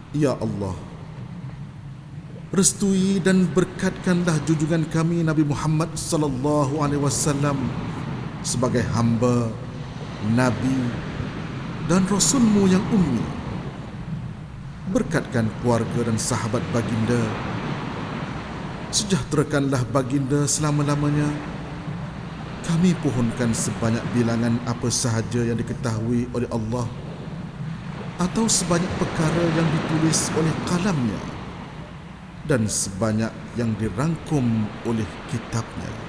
Ya Allah, restui dan berkatkanlah junjungan kami Nabi Muhammad sallallahu alaihi wasallam sebagai hamba, nabi dan rasulmu yang ummi. Berkatkan keluarga dan sahabat baginda. Sejahterakanlah baginda selama-lamanya. Kami pohonkan sebanyak bilangan apa sahaja yang diketahui oleh Allah atau sebanyak perkara yang ditulis oleh kalamnya dan sebanyak yang dirangkum oleh kitabnya.